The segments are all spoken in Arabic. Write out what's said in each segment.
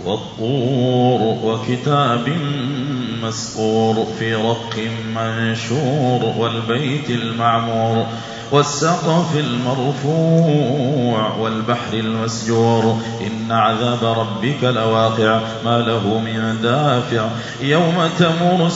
والطور وكتاب مسطور في رق منشور والبيت المعمور والسقف المرفوع والبحر المسجور إن عذاب ربك لواقع ما له من دافع يوم تمور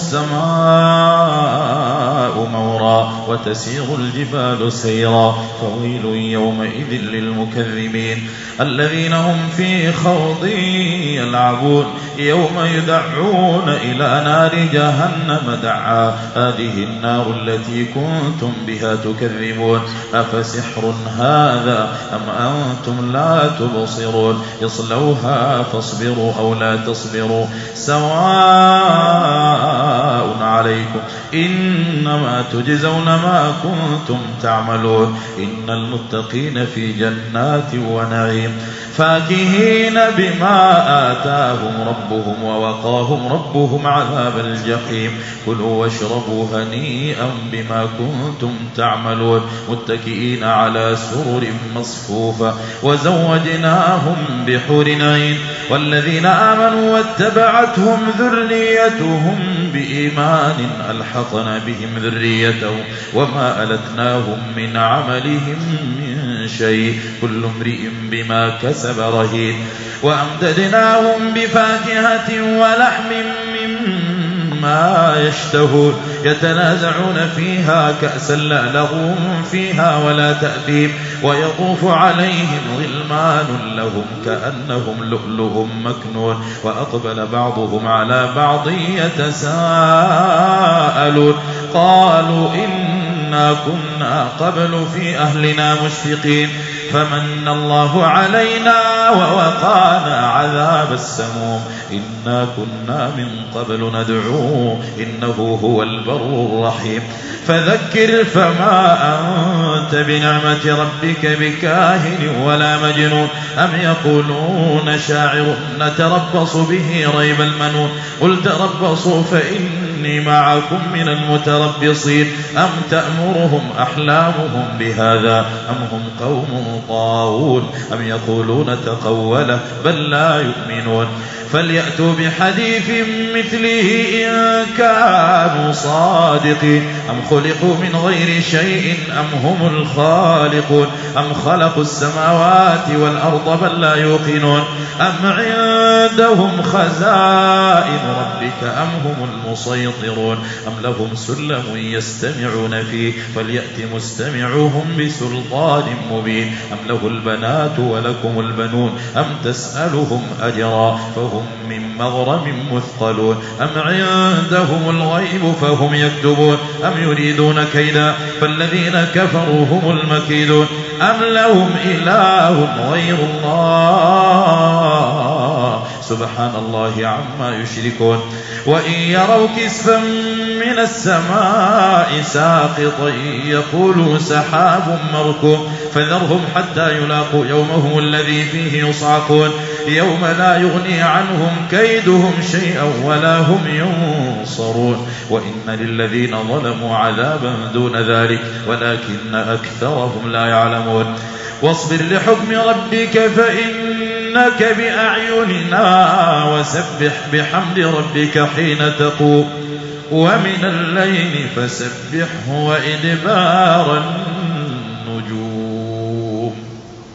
السماء مورا وتسير الجبال سيرا فويل يومئذ للمكذبين الذين هم في خوض يلعبون يوم يدعون إلى نار جهنم دعا هذه النار التي كنتم بها تكذبون أفسحر هذا أم أنتم لا تبصرون اصلوها فاصبروا أو لا تصبروا سواء عليكم إنما تجزون ما كنتم تعملون إن المتقين في جنات ونعيم فاكهين بما آتاهم ربهم ووقاهم ربهم عذاب الجحيم كلوا واشربوا هنيئا بما كنتم تعملون متكئين على سرر مصفوفة وزوجناهم بحور عين والذين آمنوا واتبعتهم ذريتهم بإيمان ألحقنا بهم ذريتهم وما ألتناهم من عملهم من شيء كل امرئ بما كسب رهين وأمددناهم بفاكهة ولحم مما يشتهون يتنازعون فيها كأسا لا لغو فيها ولا تأثيم ويطوف عليهم غلمان لهم كأنهم لؤلؤ مكنون وأقبل بعضهم على بعض يتساءلون قالوا إنا كنا قبل في أهلنا مشفقين فمن الله علينا ووقانا عذاب السموم إنا كنا من قبل ندعوه إنه هو البر الرحيم فذكر فما أنت بنعمة ربك بكاهن ولا مجنون أم يقولون شاعر نتربص به ريب المنون قل تربصوا فإني معكم من المتربصين أم تأمرهم أحلامهم بهذا أم هم قوم طاغون أم يقولون تقوله بل لا يؤمنون فليأتوا بحديث مثله إن كانوا صادقين أم خلقوا من غير شيء أم هم الخالقون أم خلقوا السماوات والأرض بل لا يوقنون أم عندهم خزائن ربك أم هم المسيطرون أم لهم سلم يستمعون فيه فليأت مستمعهم بسلطان مبين أم له البنات ولكم البنون أم تسألهم أجرا فهم من مغرم مثقلون أم عندهم الغيب فهم يكتبون أم يريدون كيدا فالذين كفروا هم المكيدون أم لهم إله غير الله سبحان الله عما يشركون وإن يروا كسفا من السماء ساقطا يقولوا سحاب مركوم فذرهم حتى يلاقوا يومهم الذي فيه يصعقون يوم لا يغني عنهم كيدهم شيئا ولا هم ينصرون وإن للذين ظلموا عذابا دون ذلك ولكن أكثرهم لا يعلمون واصبر لحكم ربك فإنك بأعيننا وسبح بحمد ربك حين تقوم ومن الليل فسبحه وإدبار